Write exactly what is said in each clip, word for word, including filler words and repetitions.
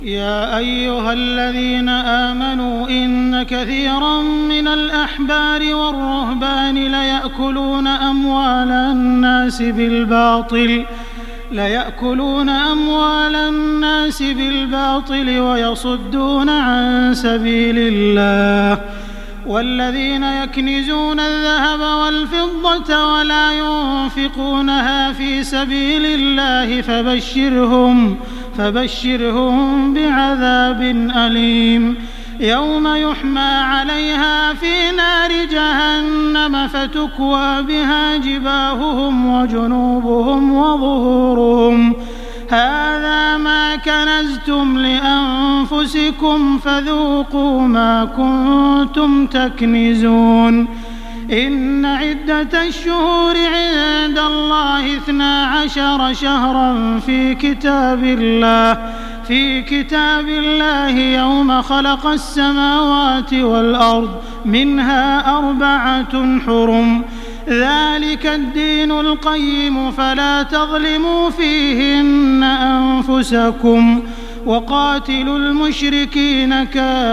يا أيها الذين آمنوا إن كثيرا من الأحبار والرهبان ليأكلون أموال الناس بالباطل ليأكلون أموال الناس بالباطل ويصدون عن سبيل الله والذين يكنزون الذهب والفضة ولا ينفقونها في سبيل الله فبشرهم فبشرهم بعذاب أليم يوم يحمى عليها في نار جهنم فتكوى بها جباههم وجنوبهم وظهورهم هذا ما كنزتم لأنفسكم فذوقوا ما كنتم تكنزون إن عدة الشهور عند الله اثنا عشر شهرا في كتاب الله في كتاب الله يوم خلق السماوات والأرض منها أربعة حرم ذلك الدين القيم فلا تظلموا فيهن أنفسكم وقاتلوا المشركين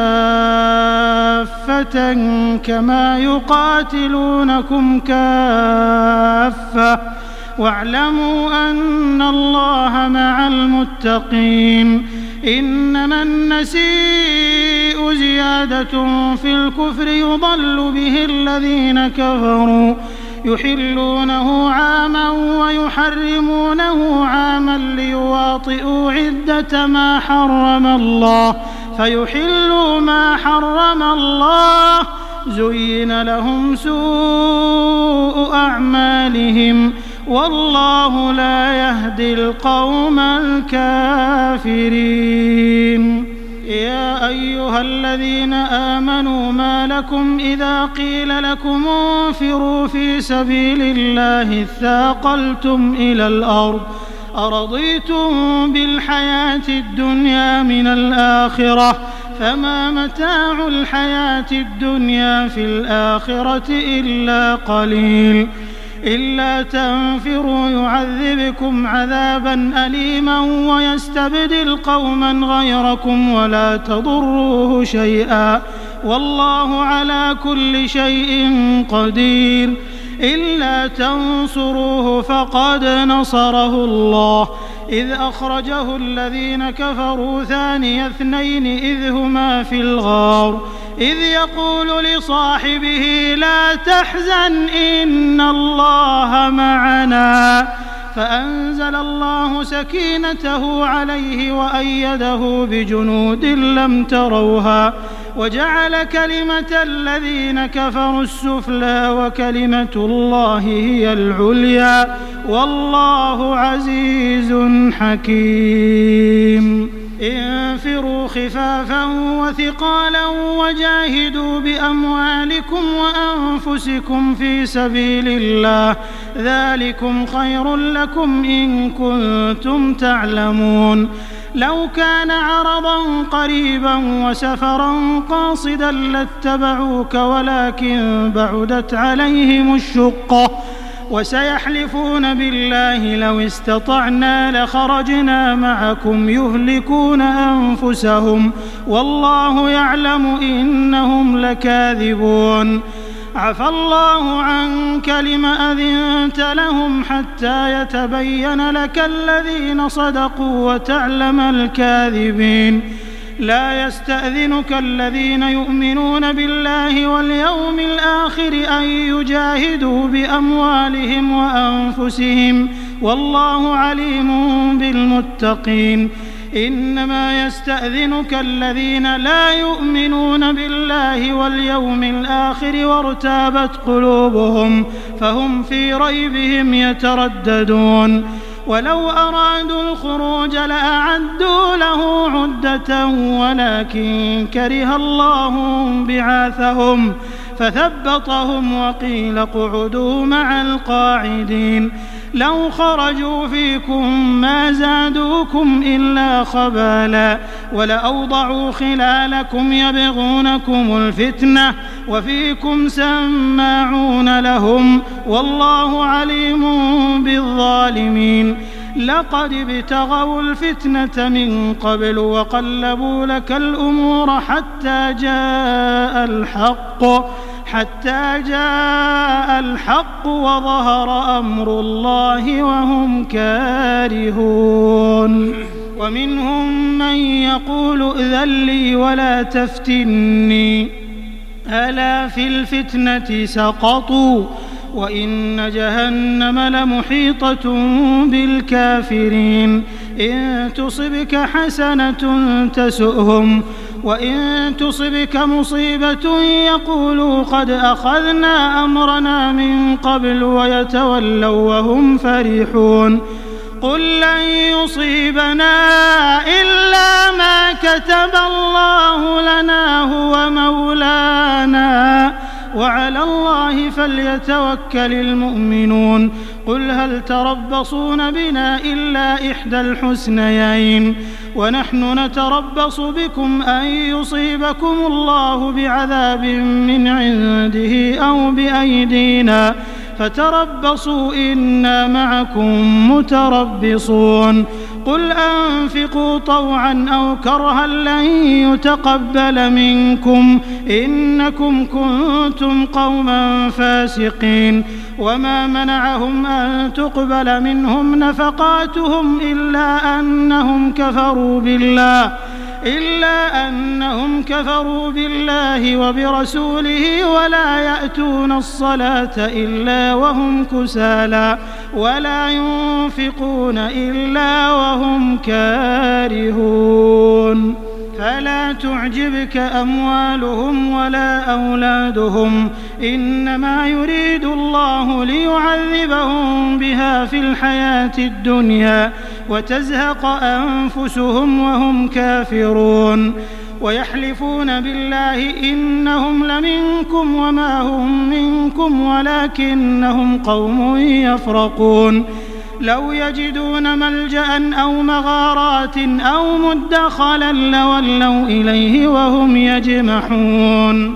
كافة كما يقاتلونكم كافة واعلموا أن الله مع المتقين إنما النسيء زيادة في الكفر يضل به الذين كفروا يحلونه عاما ويحرمونه عاما ليواطئوا عدة ما حرم الله فيحلوا ما حرم الله زين لهم سوء أعمالهم والله لا يهدي القوم الكافرين يا أيها الذين آمنوا ما لكم إذا قيل لكم انفروا في سبيل الله اثاقلتم إلى الأرض أرضيتم بالحياة الدنيا من الآخرة فما متاع الحياة الدنيا في الآخرة إلا قليل إلا تنفروا يعذبكم عذابا أليما ويستبدل قوما غيركم ولا تضروه شيئا والله على كل شيء قدير إلا تنصروه فقد نصره الله إذ أخرجه الذين كفروا ثاني اثنين إذ هما في الغار إذ يقول لصاحبه لا تحزن إن الله معنا فأنزل الله سكينته عليه وأيده بجنود لم تروها وجعل كلمة الذين كفروا السفلى وكلمة الله هي العليا والله عزيز حكيم انفروا خفافا وثقالا وجاهدوا بأموالكم وأنفسكم في سبيل الله ذلكم خير لكم إن كنتم تعلمون لو كان عرضا قريبا وسفرا قاصدا لاتبعوك ولكن بعدت عليهم الشقة وسيحلفون بالله لو استطعنا لخرجنا معكم يهلكون أنفسهم والله يعلم إنهم لكاذبون عفى الله عنك لم أذنت لهم حتى يتبين لك الذين صدقوا وتعلم الكاذبين لا يستأذنك الذين يؤمنون بالله واليوم الآخر أن يجاهدوا بأموالهم وأنفسهم والله عليم بالمتقين إنما يستأذنك الذين لا يؤمنون بالله واليوم الآخر وارتابت قلوبهم فهم في ريبهم يترددون ولو أرادوا الخروج لأعدوا له عدة ولكن كره الله بعاثهم فثبطهم وقيل اقعدوا مع القاعدين لو خرجوا فيكم ما زادوكم إلا خبالا ولأوضعوا خلالكم يبغونكم الفتنة وفيكم سماعون لهم والله عليم بالظالمين لقد ابتغوا الفتنة من قبل وقلبوا لك الأمور حتى جاء الحق حتى جاء الحق وظهر أمر الله وهم كارهون ومنهم من يقول ائذن لي ولا تفتني ألا في الفتنة سقطوا وإن جهنم لمحيطة بالكافرين إن تصبك حسنة تسؤهم وإن تصبك مصيبة يقولوا قد أخذنا أمرنا من قبل ويتولوا وهم فرحون قل لن يصيبنا إلا ما كتب الله لنا هو مولانا وعلى الله فليتوكل المؤمنون قل هل تربصون بنا إلا إحدى الحسنيين ونحن نتربص بكم أن يصيبكم الله بعذاب من عنده أو بأيدينا فتربصوا إنا معكم متربصون قل أنفقوا طوعا أو كرها لن يتقبل منكم إنكم كنتم قوما فاسقين وما منعهم أن تقبل منهم نفقاتهم إلا أنهم كفروا بالله إلا أنهم كفروا بالله وبرسوله ولا يأتون الصلاة إلا وهم كسالى ولا ينفقون إلا وهم كارهون فلا تعجبك أموالهم ولا أولادهم إنما يريد الله ليعذبهم بها في الحياة الدنيا وتزهق أنفسهم وهم كافرون ويحلفون بالله إنهم لمنكم وما هم منكم ولكنهم قوم يفرقون لو يجدون ملجأ أو مغارات أو مدخلا لولوا إليه وهم يجمحون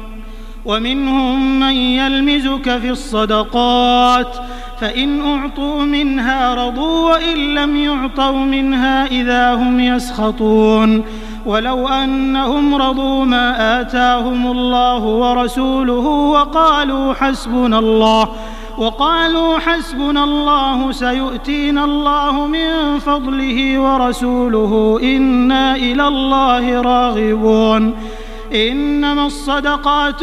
ومنهم من يلمزك في الصدقات فإن أعطوا منها رضوا وإن لم يعطوا منها إذا هم يسخطون ولو أنهم رضوا ما آتاهم الله ورسوله وقالوا حسبنا الله وقالوا حسبنا الله سيؤتينا الله من فضله ورسوله إنا إلى الله راغبون إنما الصدقات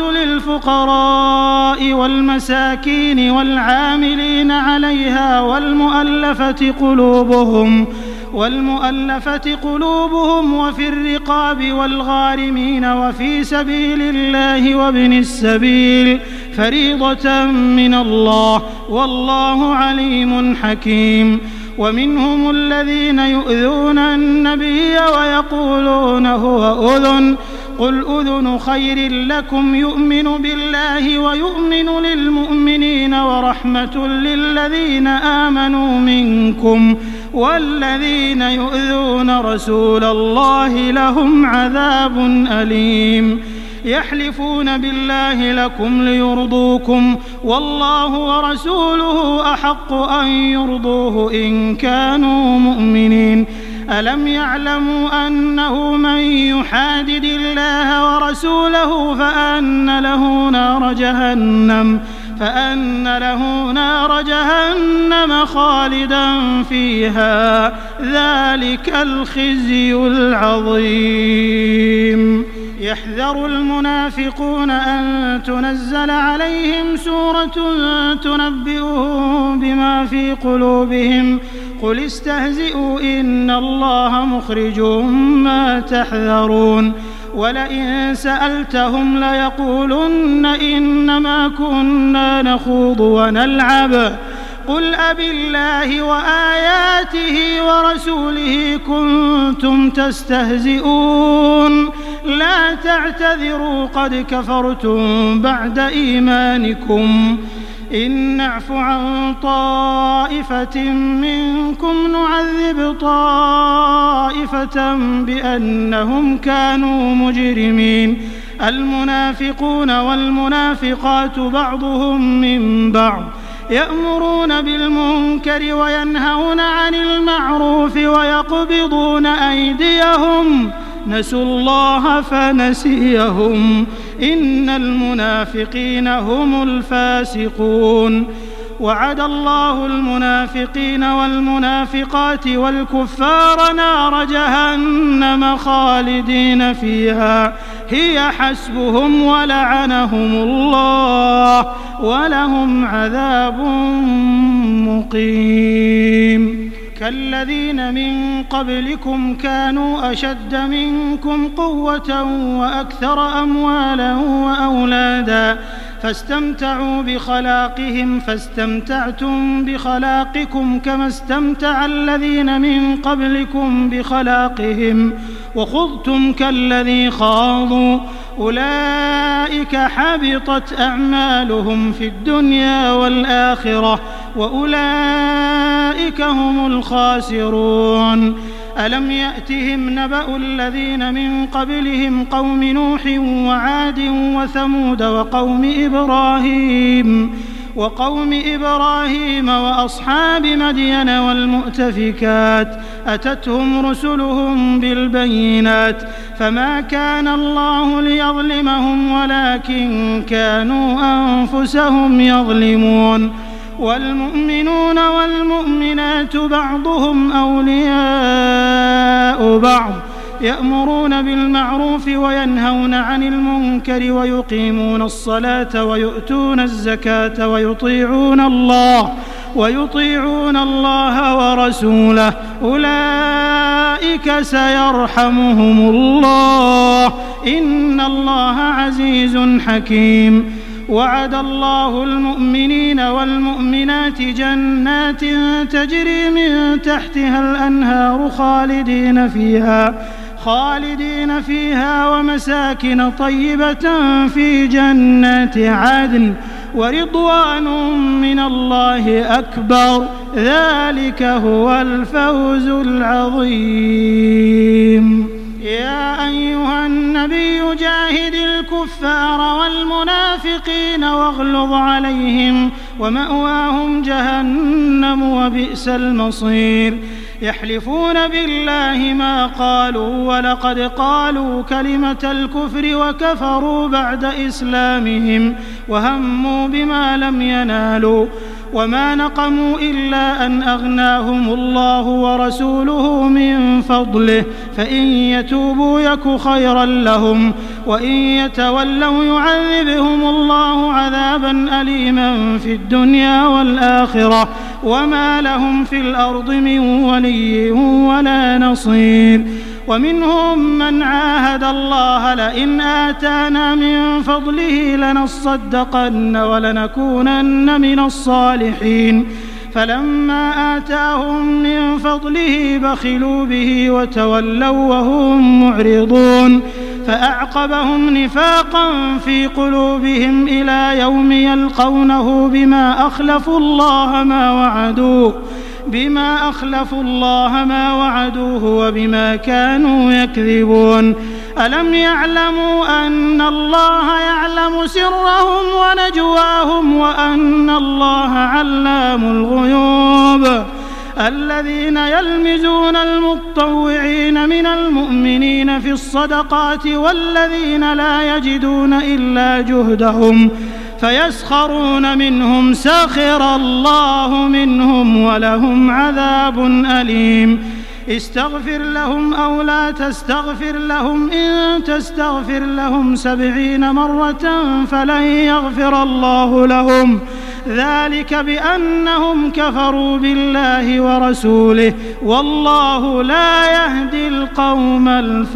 للفقراء والمساكين والعاملين عليها والمؤلفة قلوبهم والمؤلفة قلوبهم وفي الرقاب والغارمين وفي سبيل الله وابن السبيل فريضة من الله والله عليم حكيم ومنهم الذين يؤذون النبي ويقولون هو أذن قل أذن خير لكم يؤمن بالله ويؤمن للمؤمنين ورحمة للذين آمنوا منكم والذين يؤذون رسول الله لهم عذاب أليم يحلفون بالله لكم ليرضوكم والله ورسوله أحق أن يرضوه إن كانوا مؤمنين ألم يعلموا أنه من يحادد الله ورسوله فأن له نار جهنم فأن له نار جهنم خالدا فيها ذلك الخزي العظيم يحذر المنافقون أن تنزل عليهم سورة تنبئهم بما في قلوبهم قل استهزئوا إن الله مخرج ما تحذرون ولئن سألتهم ليقولن إنما كنا نخوض ونلعب قل أبالله وآياته ورسوله كنتم تستهزئون لا تعتذروا قد كفرتم بعد إيمانكم إن نعف عن طائفة منكم نعذب طائفة بأنهم كانوا مجرمين المنافقون والمنافقات بعضهم من بعض يأمرون بالمنكر وينهون عن المعروف ويقبضون أيديهم نسوا الله فنسيهم إن المنافقين هم الفاسقون وعد الله المنافقين والمنافقات والكفار نار جهنم خالدين فيها هي حسبهم ولعنهم الله ولهم عذاب مقيم كالذين من قبلكم كانوا أشد منكم قوة وأكثر أموالا وأولادا فاستمتعوا بخلاقهم فاستمتعتم بخلاقكم كما استمتع الذين من قبلكم بخلاقهم وخضتم كالذي خاضوا أولئك حبطت أعمالهم في الدنيا والآخرة وأولئك هم الخاسرون ألم يأتهم نبأ الذين من قبلهم قوم نوح وعاد وثمود وقوم إبراهيم وقوم إبراهيم وأصحاب مدين والمؤتفكات أتتهم رسلهم بالبينات فما كان الله ليظلمهم ولكن كانوا أنفسهم يظلمون والمؤمنون والمؤمنات بعضهم أولياء بعض يأمرون بالمعروف وينهون عن المنكر ويقيمون الصلاة ويؤتون الزكاة ويطيعون الله ويطيعون الله ورسوله أولئك سيرحمهم الله إن الله عزيز حكيم وعد الله المؤمنين والمؤمنات جنات تجري من تحتها الأنهار خالدين فيها خالدين فيها ومساكن طيبة في جنات عدن ورضوان من الله أكبر ذلك هو الفوز العظيم يا أيها النبي جاهد الكفار والمنافقين واغلظ عليهم ومأواهم جهنم وبئس المصير يحلفون بالله ما قالوا ولقد قالوا كلمة الكفر وكفروا بعد إسلامهم وهموا بما لم ينالوا وما نقموا إلا أن أغناهم الله ورسوله من فضله فإن يتوبوا يك خيرا لهم وإن يتولوا يعذبهم الله عذابا أليما في الدنيا والآخرة وما لهم في الأرض من ولي ولا نصير ومنهم من عاهد الله لئن آتانا من فضله لنصدقن ولنكونن من الصالحين فلما آتاهم من فضله بخلوا به وتولوا وهم معرضون فأعقبهم نفاقا في قلوبهم إلى يوم يلقونه بما أخلفوا الله ما وعدوه بما أخلفوا الله ما وعدوه وبما كانوا يكذبون ألم يعلموا أن الله يعلم سرهم ونجواهم وأن الله علام الغيوب الذين يلمزون المتطوعين من المؤمنين في الصدقات والذين لا يجدون إلا جهدهم فيسخرون منهم سخر الله منهم ولهم عذاب أليم استغفر لهم أو لا تستغفر لهم إن تستغفر لهم سبعين مرة فلن يغفر الله لهم ذلك بأنهم كفروا بالله ورسوله والله لا يهدي القوم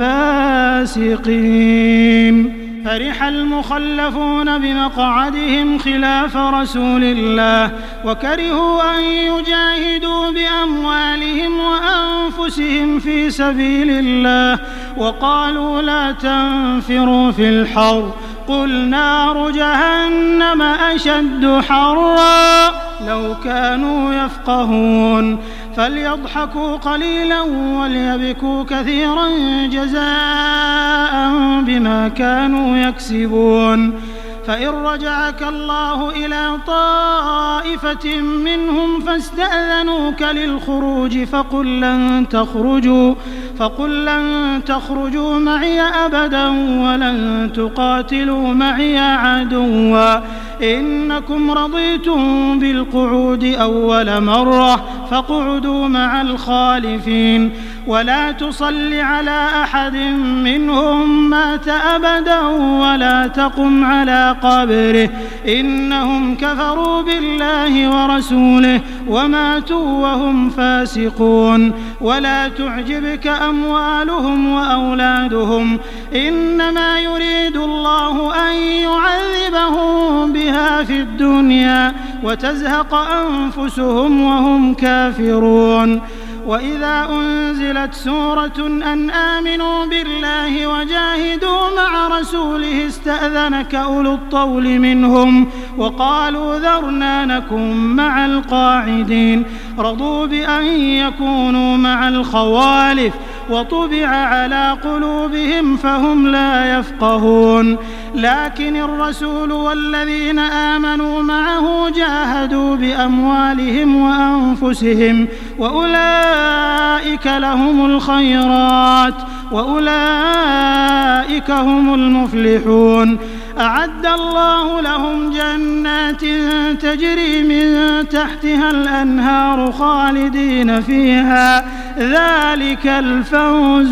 الفاسقين فرح المخلفون بمقعدهم خلاف رسول الله وكرهوا أن يجاهدوا بأموالهم وأنفسهم في سبيل الله وقالوا لا تنفروا في الحر قل نار جهنم أشد حرا لو كانوا يفقهون فليضحكوا قليلا وليبكوا كثيرا جزاء بما كانوا يكسبون فإن رجعك الله إلى طائفة منهم فاستأذنوك للخروج فقل لن تخرجوا فقل لن تخرجوا معي أبدا ولن تقاتلوا معي عدوا إنكم رضيتم بالقعود أول مرة فاقعدوا مع الخالفين ولا تصل على أحد منهم مات أبدا ولا تقم على قبره إنهم كفروا بالله ورسوله وماتوا وهم فاسقون ولا تعجبك أموالهم وأولادهم إنما يريد الله أن يعذبهم بها في الدنيا وتزهق أنفسهم وهم كافرون وإذا أنزلت سورة أن آمنوا بالله وجاهدوا مع رسوله استأذنك أولو الطول منهم وقالوا ذرنا نكن مع القاعدين رضوا بأن يكونوا مع الخوالف وطبع على قلوبهم فهم لا يفقهون لكن الرسول والذين آمنوا معه جاهدوا بأموالهم وأنفسهم وأولئك لهم الخيرات وأولئك هم المفلحون أعد الله لهم جنات تجري من تحتها الأنهار خالدين فيها ذلك الفوز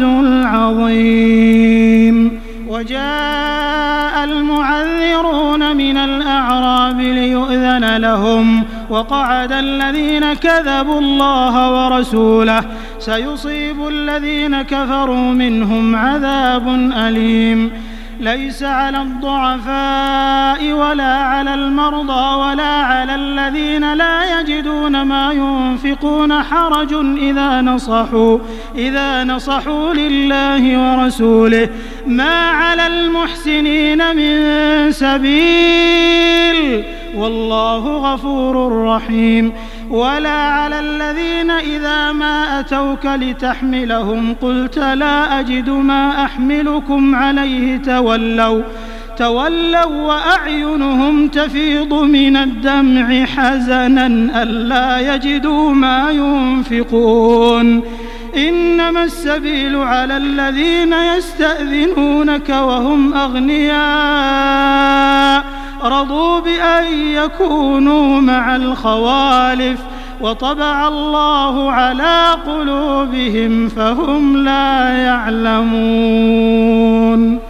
العظيم وجاء المعذرون من الأعراب ليؤذن لهم وقعد الذين كذبوا الله ورسوله سيصيب الذين كفروا منهم عذاب أليم ليس على الضعفاء ولا على المرضى ولا على الذين لا يجدون ما ينفقون حرج إذا نصحوا إذا نصحوا لله ورسوله ما على المحسنين من سبيل والله غفور رحيم ولا على الذين إذا ما أتوك لتحملهم قلت لا أجد ما أحملكم عليه تولوا تولوا وأعينهم تفيض من الدمع حزنا ألا يجدوا ما ينفقون إنما السبيل على الذين يستأذنونك وهم أغنياء رضوا بأن يكونوا مع الخوالف وطبع الله على قلوبهم فهم لا يعلمون